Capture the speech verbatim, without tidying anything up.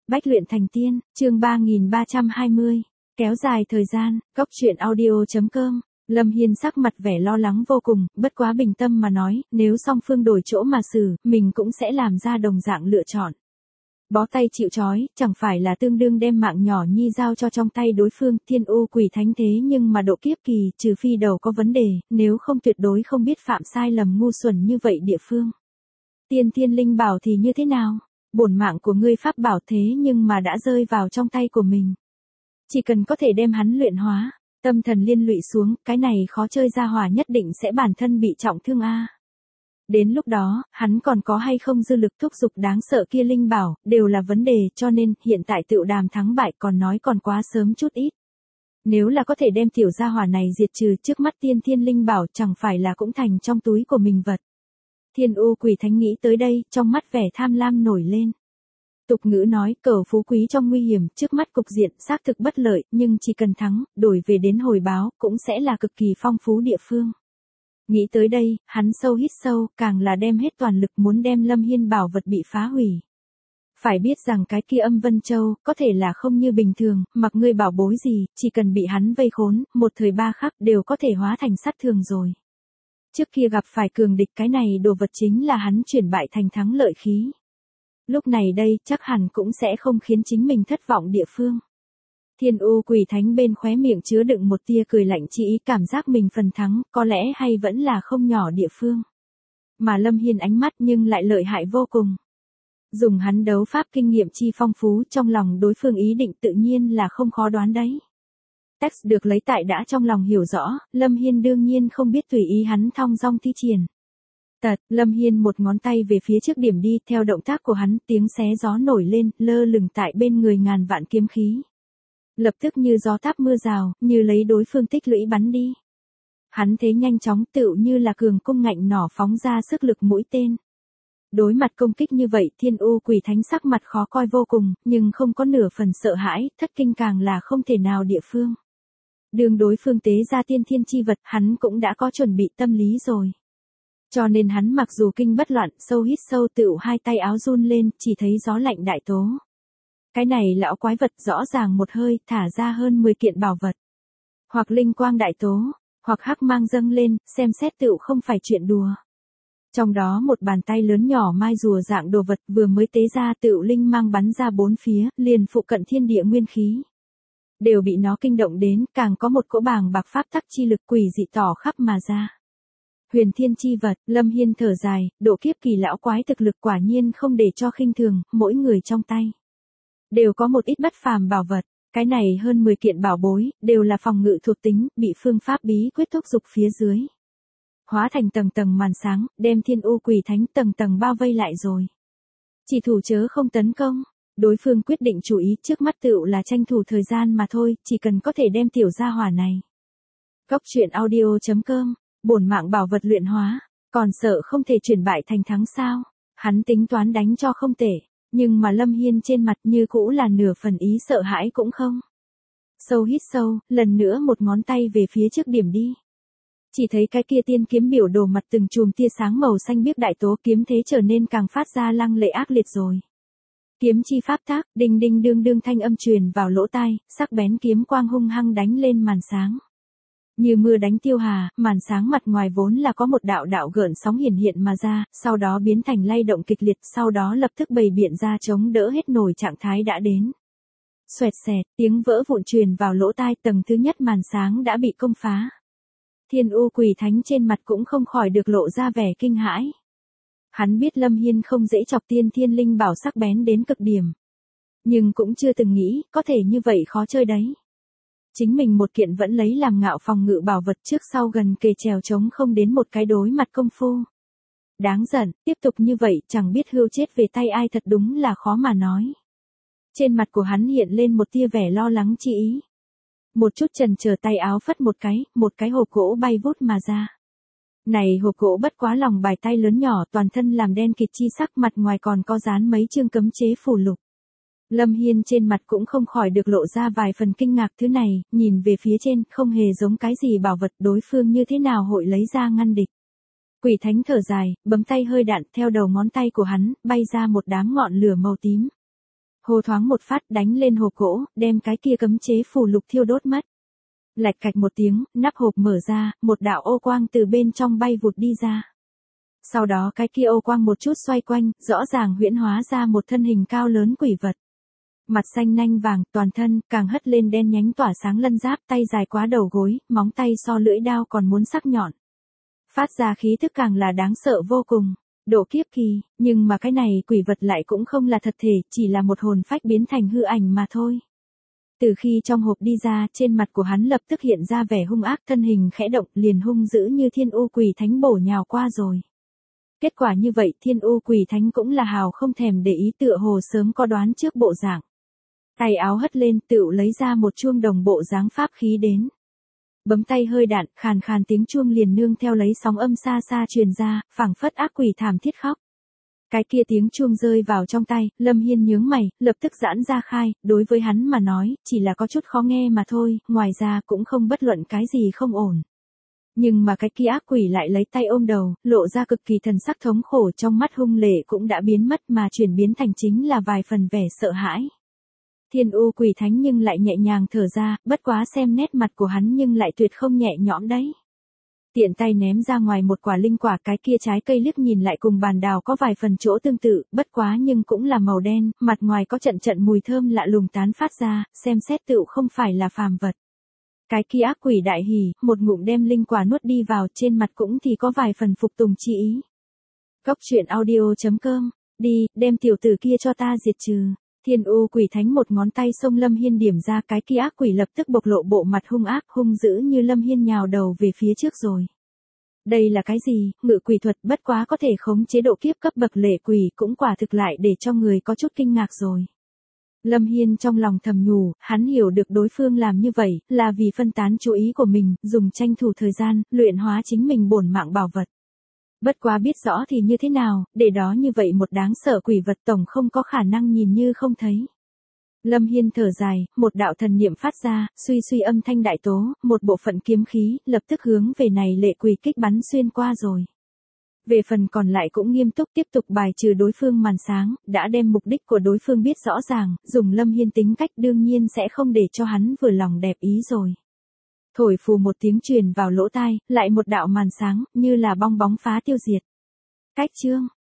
Bách luyện thành tiên, chương ba nghìn ba trăm hai mươi. Kéo dài thời gian, góc truyện audio.com. Lâm Hiên sắc mặt vẻ lo lắng vô cùng, bất quá bình tâm mà nói, nếu song phương đổi chỗ mà xử, mình cũng sẽ làm ra đồng dạng lựa chọn. Bó tay chịu trói, chẳng phải là tương đương đem mạng nhỏ nhi giao cho trong tay đối phương. Thiên U quỷ thánh thế nhưng mà độ kiếp kỳ, trừ phi đầu có vấn đề, nếu không tuyệt đối không biết phạm sai lầm ngu xuẩn như vậy địa phương. Tiên Thiên Linh Bảo thì như thế nào? Bổn mạng của ngươi pháp bảo thế nhưng mà đã rơi vào trong tay của mình. Chỉ cần có thể đem hắn luyện hóa, tâm thần liên lụy xuống, cái này khó chơi ra hỏa nhất định sẽ bản thân bị trọng thương a. Đến lúc đó, hắn còn có hay không dư lực thúc giục đáng sợ kia linh bảo, đều là vấn đề, cho nên hiện tại tựu đàm thắng bại còn nói còn quá sớm chút ít. Nếu là có thể đem tiểu gia hỏa này diệt trừ trước mắt tiên thiên linh bảo, chẳng phải là cũng thành trong túi của mình vật. Thiên U quỷ thánh nghĩ tới đây, trong mắt vẻ tham lam nổi lên. Tục ngữ nói, cờ phú quý trong nguy hiểm, trước mắt cục diện xác thực bất lợi, nhưng chỉ cần thắng, đổi về đến hồi báo, cũng sẽ là cực kỳ phong phú địa phương. Nghĩ tới đây, hắn sâu hít sâu, càng là đem hết toàn lực muốn đem Lâm Hiên bảo vật bị phá hủy. Phải biết rằng cái kia Âm Vân Châu, có thể là không như bình thường, mặc ngươi bảo bối gì, chỉ cần bị hắn vây khốn, một thời ba khắc đều có thể hóa thành sát thường rồi. Trước kia gặp phải cường địch, cái này đồ vật chính là hắn chuyển bại thành thắng lợi khí. Lúc này đây, chắc hẳn cũng sẽ không khiến chính mình thất vọng địa phương. Thiên U quỷ thánh bên khóe miệng chứa đựng một tia cười lạnh, chỉ ý cảm giác mình phần thắng, có lẽ hay vẫn là không nhỏ địa phương. Mà Lâm Hiên ánh mắt nhưng lại lợi hại vô cùng. Dùng hắn đấu pháp kinh nghiệm chi phong phú, trong lòng đối phương ý định tự nhiên là không khó đoán đấy. Text được lấy tại đã trong lòng hiểu rõ, Lâm Hiên đương nhiên không biết tùy ý hắn thong dong thi triển. Tật, Lâm Hiên một ngón tay về phía trước điểm đi, theo động tác của hắn, tiếng xé gió nổi lên, lơ lửng tại bên người ngàn vạn kiếm khí. Lập tức như gió táp mưa rào, như lấy đối phương tích lũy bắn đi. Hắn thế nhanh chóng, tựu như là cường cung ngạnh nỏ phóng ra sức lực mũi tên. Đối mặt công kích như vậy, Thiên U quỷ thánh sắc mặt khó coi vô cùng, nhưng không có nửa phần sợ hãi, thất kinh càng là không thể nào địa phương. Đường đối phương tế ra tiên thiên chi vật, hắn cũng đã có chuẩn bị tâm lý rồi. Cho nên hắn mặc dù kinh bất loạn, sâu hít sâu tựu hai tay áo run lên, chỉ thấy gió lạnh đại tố. Cái này lão quái vật rõ ràng một hơi, thả ra hơn mười kiện bảo vật. Hoặc linh quang đại tố, hoặc hắc mang dâng lên, xem xét tựu không phải chuyện đùa. Trong đó một bàn tay lớn nhỏ mai rùa dạng đồ vật vừa mới tế ra tựu linh mang bắn ra bốn phía, liền phụ cận thiên địa nguyên khí. Đều bị nó kinh động đến, càng có một cỗ bàng bạc pháp tắc chi lực quỷ dị tỏ khắp mà ra. Huyền thiên chi vật, Lâm Hiên thở dài, độ kiếp kỳ lão quái thực lực quả nhiên không để cho khinh thường, mỗi người trong tay đều có một ít bất phàm bảo vật, cái này hơn mười kiện bảo bối, đều là phòng ngự thuộc tính, bị phương pháp bí quyết thúc dục phía dưới. Hóa thành tầng tầng màn sáng, đem Thiên U quỷ thánh tầng tầng bao vây lại rồi. Chỉ thủ chớ không tấn công, đối phương quyết định chủ ý trước mắt tựu là tranh thủ thời gian mà thôi, chỉ cần có thể đem tiểu gia hỏa này. Góc truyện audio.com, bổn mạng bảo vật luyện hóa, còn sợ không thể chuyển bại thành thắng sao, hắn tính toán đánh cho không tệ. Nhưng mà Lâm Hiên trên mặt như cũ là nửa phần ý sợ hãi cũng không. Sâu hít sâu, lần nữa một ngón tay về phía trước điểm đi. Chỉ thấy cái kia tiên kiếm biểu đồ mặt từng chùm tia sáng màu xanh biếc đại tố, kiếm thế trở nên càng phát ra lăng lệ ác liệt rồi. Kiếm chi pháp tác, đinh đinh đương đương thanh âm truyền vào lỗ tai, sắc bén kiếm quang hung hăng đánh lên màn sáng. Như mưa đánh tiêu hà, màn sáng mặt ngoài vốn là có một đạo đạo gợn sóng hiển hiện mà ra, sau đó biến thành lay động kịch liệt, sau đó lập tức bày biện ra chống đỡ hết nổi trạng thái đã đến. Xoẹt xẹt, tiếng vỡ vụn truyền vào lỗ tai, tầng thứ nhất màn sáng đã bị công phá. Thiên U quỷ thánh trên mặt cũng không khỏi được lộ ra vẻ kinh hãi. Hắn biết Lâm Hiên không dễ chọc tiên thiên linh bảo sắc bén đến cực điểm. Nhưng cũng chưa từng nghĩ, có thể như vậy khó chơi đấy. Chính mình một kiện vẫn lấy làm ngạo phòng ngự bảo vật trước sau gần kề trèo chống không đến một cái đối mặt công phu. Đáng giận, tiếp tục như vậy chẳng biết hưu chết về tay ai, thật đúng là khó mà nói. Trên mặt của hắn hiện lên một tia vẻ lo lắng chi ý. Một chút chần chờ tay áo phất một cái, một cái hộp gỗ bay vút mà ra. Này hộp gỗ bất quá lòng bài tay lớn nhỏ, toàn thân làm đen kịt chi sắc, mặt ngoài còn có dán mấy chương cấm chế phù lục. Lâm Hiên trên mặt cũng không khỏi được lộ ra vài phần kinh ngạc, thứ này, nhìn về phía trên, không hề giống cái gì bảo vật, đối phương như thế nào hội lấy ra ngăn địch. Quỷ thánh thở dài, bấm tay hơi đạn, theo đầu ngón tay của hắn, bay ra một đám ngọn lửa màu tím. Hô thoáng một phát đánh lên hộp gỗ, đem cái kia cấm chế phù lục thiêu đốt mất. Lạch cạch một tiếng, nắp hộp mở ra, một đạo ô quang từ bên trong bay vụt đi ra. Sau đó cái kia ô quang một chút xoay quanh, rõ ràng huyễn hóa ra một thân hình cao lớn quỷ vật. Mặt xanh nanh vàng, toàn thân, càng hất lên đen nhánh tỏa sáng lân giáp, tay dài quá đầu gối, móng tay so lưỡi đao còn muốn sắc nhọn. Phát ra khí thức càng là đáng sợ vô cùng. Độ kiếp kỳ, nhưng mà cái này quỷ vật lại cũng không là thật thể, chỉ là một hồn phách biến thành hư ảnh mà thôi. Từ khi trong hộp đi ra, trên mặt của hắn lập tức hiện ra vẻ hung ác, thân hình khẽ động, liền hung dữ như thiên u quỷ thánh bổ nhào qua rồi. Kết quả như vậy, thiên u quỷ thánh cũng là hào không thèm để ý, tựa hồ sớm có đoán trước bộ dạng. Tay áo hất lên, tựu lấy ra một chuông đồng bộ dáng pháp khí đến. Bấm tay hơi đạn, khàn khàn tiếng chuông liền nương theo lấy sóng âm xa xa truyền ra, phảng phất ác quỷ thảm thiết khóc. Cái kia tiếng chuông rơi vào trong tay, Lâm Hiên nhướng mày, lập tức giãn ra khai, đối với hắn mà nói, chỉ là có chút khó nghe mà thôi, ngoài ra cũng không bất luận cái gì không ổn. Nhưng mà cái kia ác quỷ lại lấy tay ôm đầu, lộ ra cực kỳ thần sắc thống khổ, trong mắt hung lệ cũng đã biến mất mà chuyển biến thành chính là vài phần vẻ sợ hãi. Thiên u quỷ thánh nhưng lại nhẹ nhàng thở ra, bất quá xem nét mặt của hắn nhưng lại tuyệt không nhẹ nhõm đấy. Tiện tay ném ra ngoài một quả linh quả, cái kia trái cây liếc nhìn lại cùng bàn đào có vài phần chỗ tương tự, bất quá nhưng cũng là màu đen, mặt ngoài có trận trận mùi thơm lạ lùng tán phát ra, xem xét tựu không phải là phàm vật. Cái kia ác quỷ đại hỉ, một ngụm đem linh quả nuốt đi vào, trên mặt cũng thì có vài phần phục tùng chi ý. Cốc truyện audio chấm com, đi, đem tiểu tử kia cho ta diệt trừ. Thiên u quỷ thánh một ngón tay xông Lâm Hiên điểm ra, cái kia ác quỷ lập tức bộc lộ bộ mặt hung ác, hung dữ như Lâm Hiên nhào đầu về phía trước rồi. Đây là cái gì, ngự quỷ thuật, bất quá có thể khống chế độ kiếp cấp bậc lệ quỷ, cũng quả thực lại để cho người có chút kinh ngạc rồi. Lâm Hiên trong lòng thầm nhủ, hắn hiểu được đối phương làm như vậy, là vì phân tán chú ý của mình, dùng tranh thủ thời gian, luyện hóa chính mình bổn mạng bảo vật. Bất quá biết rõ thì như thế nào, để đó như vậy một đáng sợ quỷ vật tổng không có khả năng nhìn như không thấy. Lâm Hiên thở dài, một đạo thần niệm phát ra, suy suy âm thanh đại tố, một bộ phận kiếm khí, lập tức hướng về này lệ quỷ kích bắn xuyên qua rồi. Về phần còn lại cũng nghiêm túc tiếp tục bài trừ đối phương màn sáng, đã đem mục đích của đối phương biết rõ ràng, dùng Lâm Hiên tính cách đương nhiên sẽ không để cho hắn vừa lòng đẹp ý rồi. Thổi phù một tiếng truyền vào lỗ tai, lại một đạo màn sáng, như là bong bóng phá tiêu diệt. Cách chương